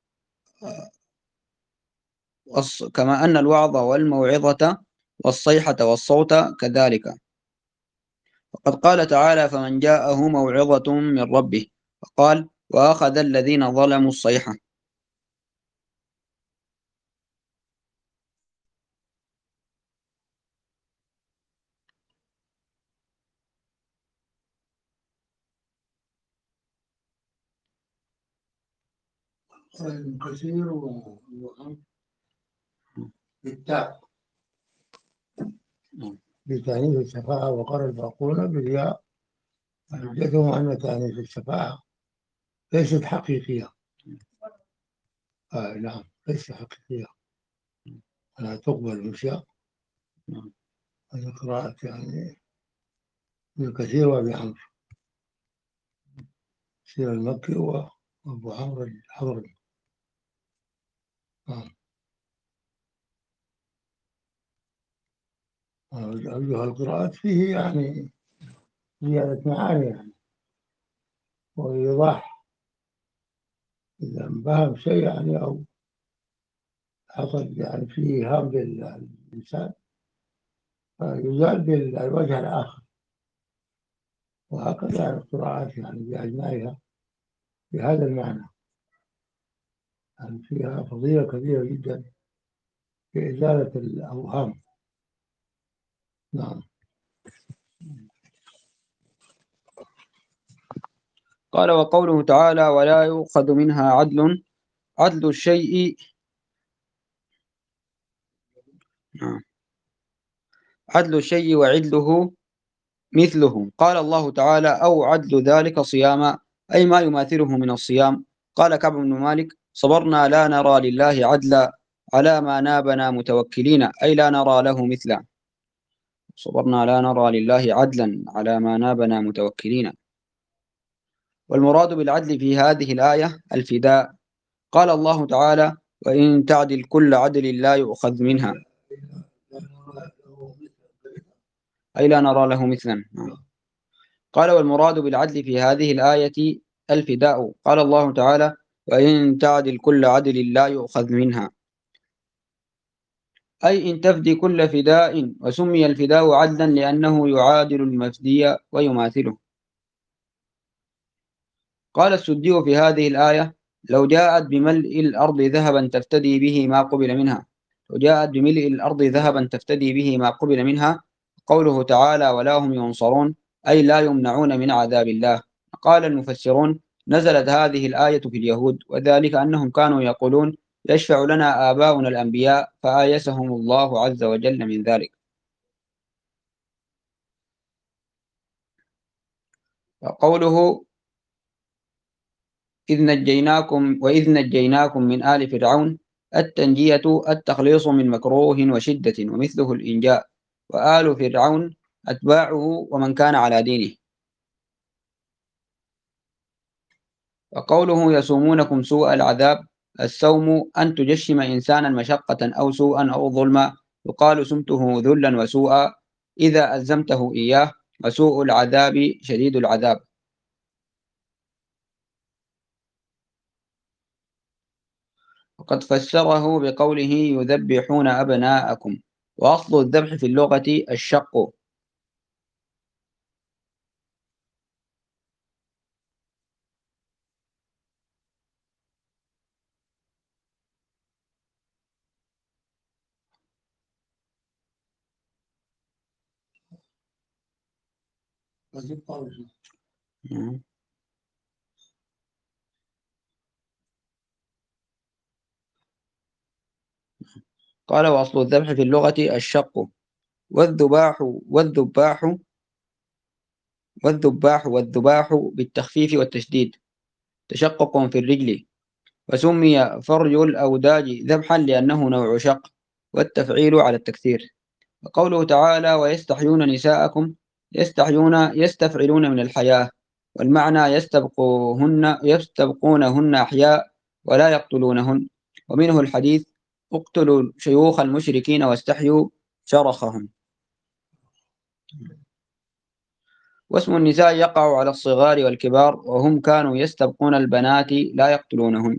والص... كما أن الوعظ والموعظة والصيحة والصوت كذلك. وقد قال تعالى فمن جاءه موعظة من ربه، وقال وأخذ الذين ظلموا الصيحة. كثير بالتاء بتأنيث الشفاعة، وقال الباقون بالياء، حجتهم أن تأنيث الشفاعة ليست حقيقية. آه نعم ليست حقيقية، لا تقبل بالشاء. هذه قراءة يعني ابن كثير وأبي عمرو سير المكي وأبو عمرو الحضرمي. نعم أيها القراءات فيه يعني زيادة معاني يعني وإيضاح، إذا انبهم شيء يعني أو حصل يعني فيه إيهام للإنسان فيزال بالوجه الآخر، وهكذا القراءات يعني بأجمعها بهذا المعنى، يعني فيها فضيلة كبيرة جدا في إزالة الأوهام. نعم. قال وقوله تعالى ولا يؤخذ منها عدل، عدل الشيء عدل الشيء وعدله مثله. قال الله تعالى أو عدل ذلك صياما، أي ما يماثله من الصيام. قال كعب بن مالك صبرنا لا نرى لله عدلا على ما نابنا متوكلين، أي لا نرى له مثلا. صبرنا لا نرى لله عدلا على ما نابنا متوكلين. والمراد بالعدل في هذه الآية الفداء. قال الله تعالى وإن تعدل كل عدل لا يؤخذ منها، أي لا نرى له مثلا. قال والمراد بالعدل في هذه الآية الفداء. قال الله تعالى وإن تعدل كل عدل لا يؤخذ منها، أي إن تفدي كل فداء، وسمي الفداء عدلا لأنه يعادل المفدي ويماثله. قال السدي في هذه الآية لو جاءت بملء الأرض ذهبا تفتدي به ما قبل منها، لو جاءت بملء الأرض ذهبا تفتدي به ما قبل منها. قوله تعالى ولا هم ينصرون، أي لا يمنعون من عذاب الله. قال المفسرون نزلت هذه الآية في اليهود، وذلك أنهم كانوا يقولون يشفع لنا آباؤنا الأنبياء، فآيسهم الله عز وجل من ذلك. وقوله إذ نجيناكم وإذ نجيناكم من آل فرعون، التنجية التخليص من مكروه وشدة، ومثله الإنجاء، وآل فرعون أتباعه ومن كان على دينه. وقوله يسومونكم سوء العذاب، السوم أن تجشم إنسانا مشقة أو سوءا أو ظلما، يقال سمته ذلا وسوءا إذا ألزمته إياه، وسوء العذاب شديد العذاب. وقد فسره بقوله يذبحون أبناءكم، وأصل الذبح في اللغة الشق. قال وأصل الذبح في اللغة الشق. والذباح والذباح والذباح والذباح بالتخفيف والتشديد تشقق في الرجل. وسمي فرج الأوداج ذبحا لأنه نوع شق، والتفعيل على التكثير. وقوله تعالى ويستحيون نساءكم، يستحيون يستفعلون من الحياة، والمعنى يستبقوهن يستبقونهن أحياء ولا يقتلونهن. ومنه الحديث اقتلوا شيوخ المشركين واستحيوا شرخهم. واسم النساء يقع على الصغار والكبار، وهم كانوا يستبقون البنات لا يقتلونهن.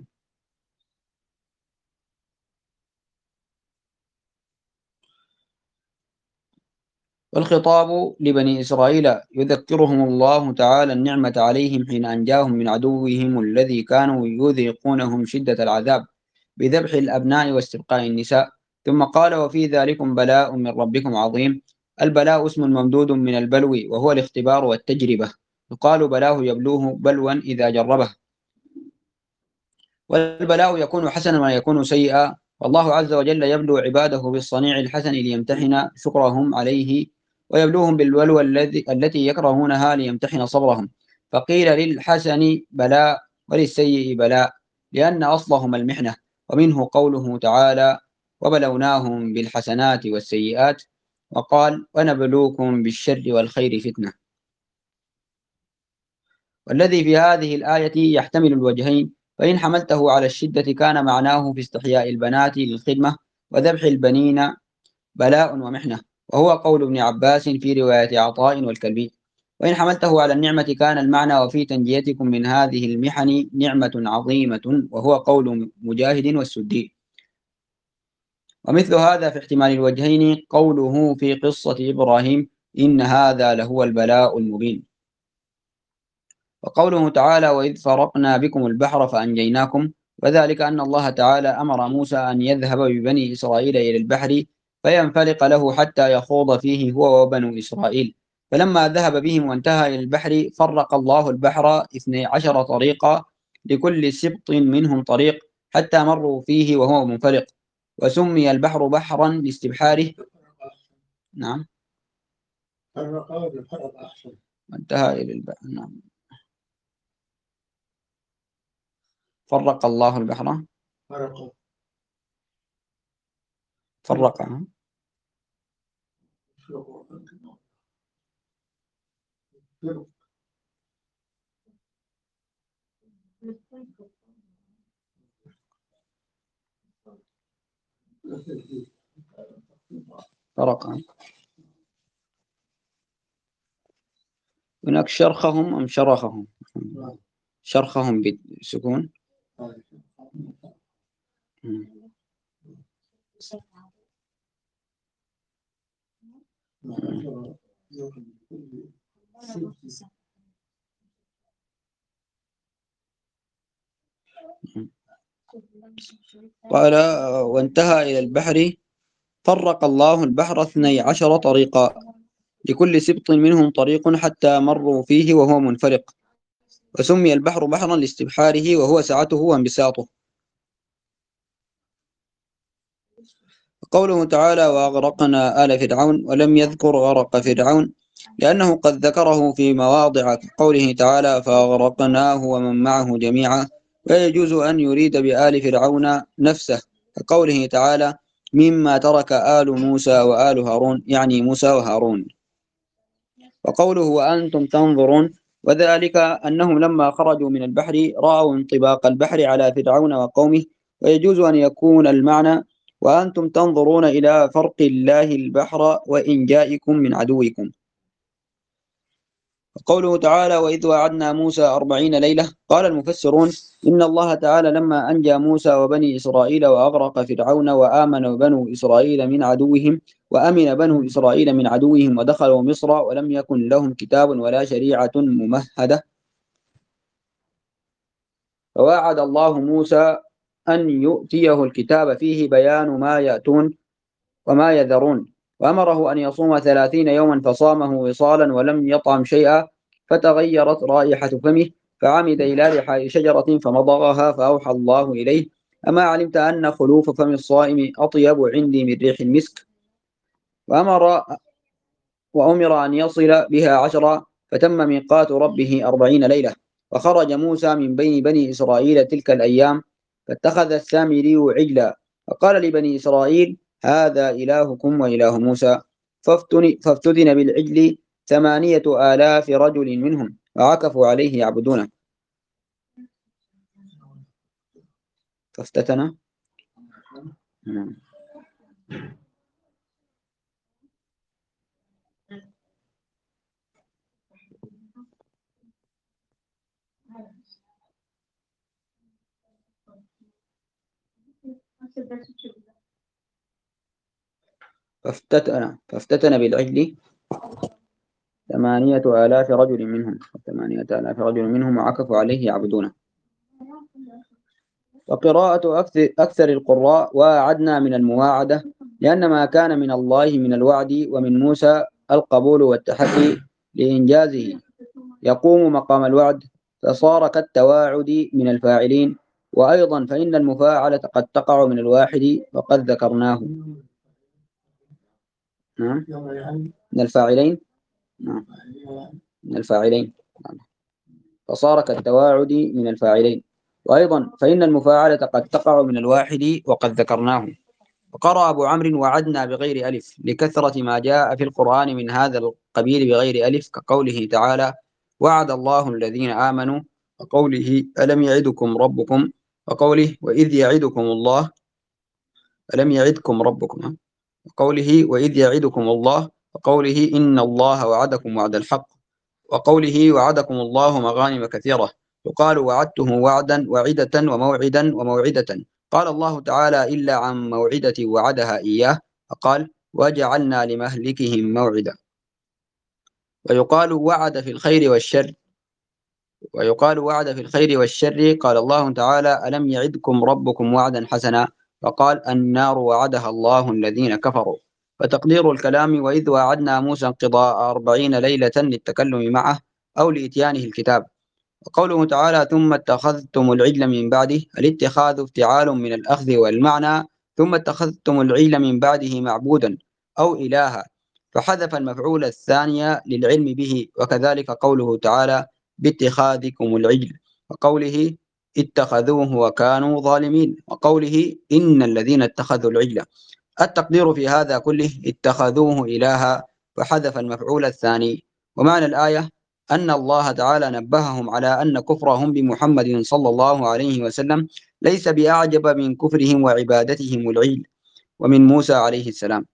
والخطاب لبني إسرائيل يذكرهم الله تعالى النعمة عليهم حين أنجاهم من عدوهم الذي كانوا يذيقونهم شدة العذاب بذبح الأبناء واستبقاء النساء. ثم قال وفي ذلكم بلاء من ربكم عظيم. البلاء اسم ممدود من البلو، وهو الاختبار والتجربة. يقال بلاه يبلوه بلوا إذا جربه. والبلاء يكون حسنا ويكون سيئا، والله عز وجل يبلو عباده بالصنيع الحسن ليمتحن شكرهم عليه، ويبلوهم بالبلوى التي يكرهونها ليمتحن صبرهم. فقيل للحسن بلاء وللسيء بلاء، لأن أصلهما المحنة. ومنه قوله تعالى وبلوناهم بالحسنات والسيئات، وقال ونبلوكم بالشر والخير فتنة. والذي في هذه الآية يحتمل الوجهين، فإن حملته على الشدة كان معناه في استحياء البنات للخدمة وذبح البنين بلاء ومحنة، وهو قول ابن عباس في رواية عطاء والكلبي. وإن حملته على النعمة كان المعنى وفي تنجيتكم من هذه المحن نعمة عظيمة، وهو قول مجاهد والسدي. ومثل هذا في احتمال الوجهين قوله في قصة إبراهيم إن هذا لهو البلاء المبين. وقوله تعالى وإذ فرقنا بكم البحر فأنجيناكم، وذلك أن الله تعالى أمر موسى أن يذهب ببني إسرائيل إلى البحر فينفلق له حتى يخوض فيه هو وبنو إسرائيل. فلما ذهب بهم وانتهى إلى البحر فرق الله البحر اثني عشر طريقا لكل سبط منهم طريق حتى مروا فيه وهو منفلق، وسمي البحر بحرا لاستبحاره. نعم. وانتهى إلى البحر. نعم. فرق الله البحر فرق فرق فرق. هناك شرخهم أم شرخهم؟ شرخهم بسكون. قال وانتهى إلى البحر فرق الله البحر اثني عشر طريقا لكل سبط منهم طريق حتى مروا فيه وهو منفلق، وسمي البحر بحرا لاستبحاره وهو سعته وانبساطه. قوله تعالى وأغرقنا آل فرعون، ولم يذكر غرق فرعون لأنه قد ذكره في مواضع كقوله تعالى فأغرقناه ومن معه جميعا، ويجوز أن يريد بآل فرعون نفسه كقوله تعالى مما ترك آل موسى وآل هارون، يعني موسى وهارون. وقوله وأنتم تنظرون، وذلك أنهم لما خرجوا من البحر رأوا انطباق البحر على فرعون وقومه ويجوز أن يكون المعنى وأنتم تنظرون إلى فرق الله البحر وإن جائكم من عدوكم. قوله تعالى وإذ وعدنا موسى أربعين ليلة. قال المفسرون إن الله تعالى لما أنجى موسى وبني إسرائيل وأغرق فرعون وآمن بنو إسرائيل من عدوهم وأمن بنو إسرائيل من عدوهم ودخلوا مصر ولم يكن لهم كتاب ولا شريعة ممهدة، فوعد الله موسى أن يؤتيه الكتاب فيه بيان ما يأتون وما يذرون، وأمره أن يصوم ثلاثين يوما فصامه وصالا ولم يطعم شيئا، فتغيرت رائحة فمه فعمد إلى لحاء شجرة فمضغها فأوحى الله إليه أما علمت أن خلوف فم الصائم أطيب عندي من ريح المسك. وأمر وأمر أن يصل بها عشرا فتم ميقات ربه أربعين ليلة. وخرج موسى من بين بني إسرائيل تلك الأيام فاتخذ السامري عجلا فقال لبني إسرائيل هذا إلهكم وإله موسى فافتتن بالعجل ثمانية آلاف رجل منهم وعكفوا عليه يعبدونه. فافتتن فافتتن فافتتن بالعجل ثمانية آلاف رجل منهم ثمانية آلاف رجل منهم وعكفوا عليه يعبدونه. وقراءة أكثر القراء وعدنا من المواعدة لأن ما كان من الله من الوعد ومن موسى القبول والتحدي لإنجازه يقوم مقام الوعد فصار كالتواعد من الفاعلين. وأيضا فإن المفاعلة قد تقع من الواحد وقد ذكرناه. نعم من الفاعلين نعم من الفاعلين فصار كالتواعد من الفاعلين. وأيضا فإن المفاعلة قد تقع من الواحد وقد ذكرناه. وقرأ أبو عمرو وعدنا بغير ألف لكثرة ما جاء في القرآن من هذا القبيل بغير ألف كقوله تعالى وعد الله الذين آمنوا وقوله ألم يعدكم ربكم وقوله وإذ يعدكم الله ألم يعدكم ربكم وقوله وإذ يعدكم الله وقوله إن الله وعدكم وعد الحق وقوله وعدكم الله مغانم كثيرة يقال وعدته وعدا وعدة وموعدا وموعدة. قال الله تعالى إلا عن موعدة وعدها إياه فقال وجعلنا لمهلكهم موعدا. ويقال وعد في الخير والشر ويقال وعد في الخير والشر قال الله تعالى ألم يعدكم ربكم وعدا حسنا فقال النار وعدها الله الذين كفروا. فتقدير الكلام وإذ وعدنا موسى انقضاء أربعين ليلة للتكلم معه أو لإتيانه الكتاب. وقوله تعالى ثم اتخذتم العجل من بعده الاتخاذ افتعال من الأخذ والمعنى ثم اتخذتم العجل من بعده معبودا أو إلها فحذف المفعول الثاني للعلم به. وكذلك قوله تعالى باتخاذكم العجل وقوله اتخذوه وكانوا ظالمين وقوله إن الذين اتخذوا العجل. التقدير في هذا كله اتخذوه إلها فحذف المفعول الثاني. ومعنى الآية أن الله تعالى نبههم على أن كفرهم بمحمد صلى الله عليه وسلم ليس بأعجب من كفرهم وعبادتهم العجل ومن موسى عليه السلام.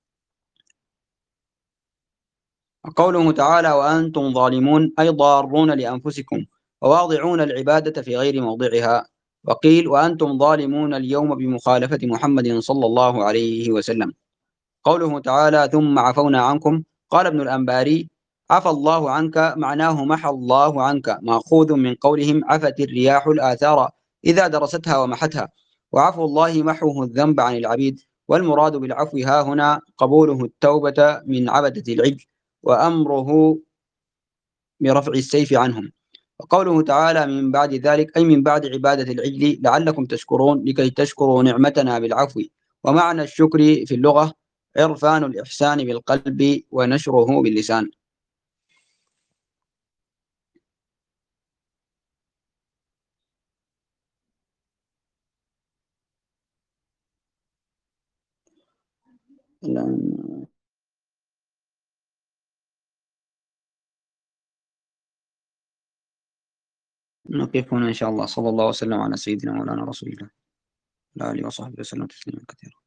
قوله تعالى وأنتم ظالمون أي ضارون لأنفسكم وواضعون العبادة في غير موضعها. وقيل وأنتم ظالمون اليوم بمخالفة محمد صلى الله عليه وسلم. قوله تعالى ثم عفونا عنكم. قال ابن الأنباري عفى الله عنك معناه محى الله عنك مأخوذ من قولهم عفت الرياح الآثار إذا درستها ومحتها وعفو الله محوه الذنب عن العبيد. والمراد بالعفو ها هنا قبوله التوبة من عبدة العجل وأمره برفع السيف عنهم. وقوله تعالى من بعد ذلك أي من بعد عبادة العجل لعلكم تشكرون لكي تشكروا نعمتنا بالعفو. ومعنى الشكر في اللغة عرفان الإحسان بالقلب ونشره باللسان. نقف هنا إن شاء الله. صلى الله وسلم على سيدنا مولانا رسول الله. وعلى آله وصحبه وسلم تسليما كثيرا.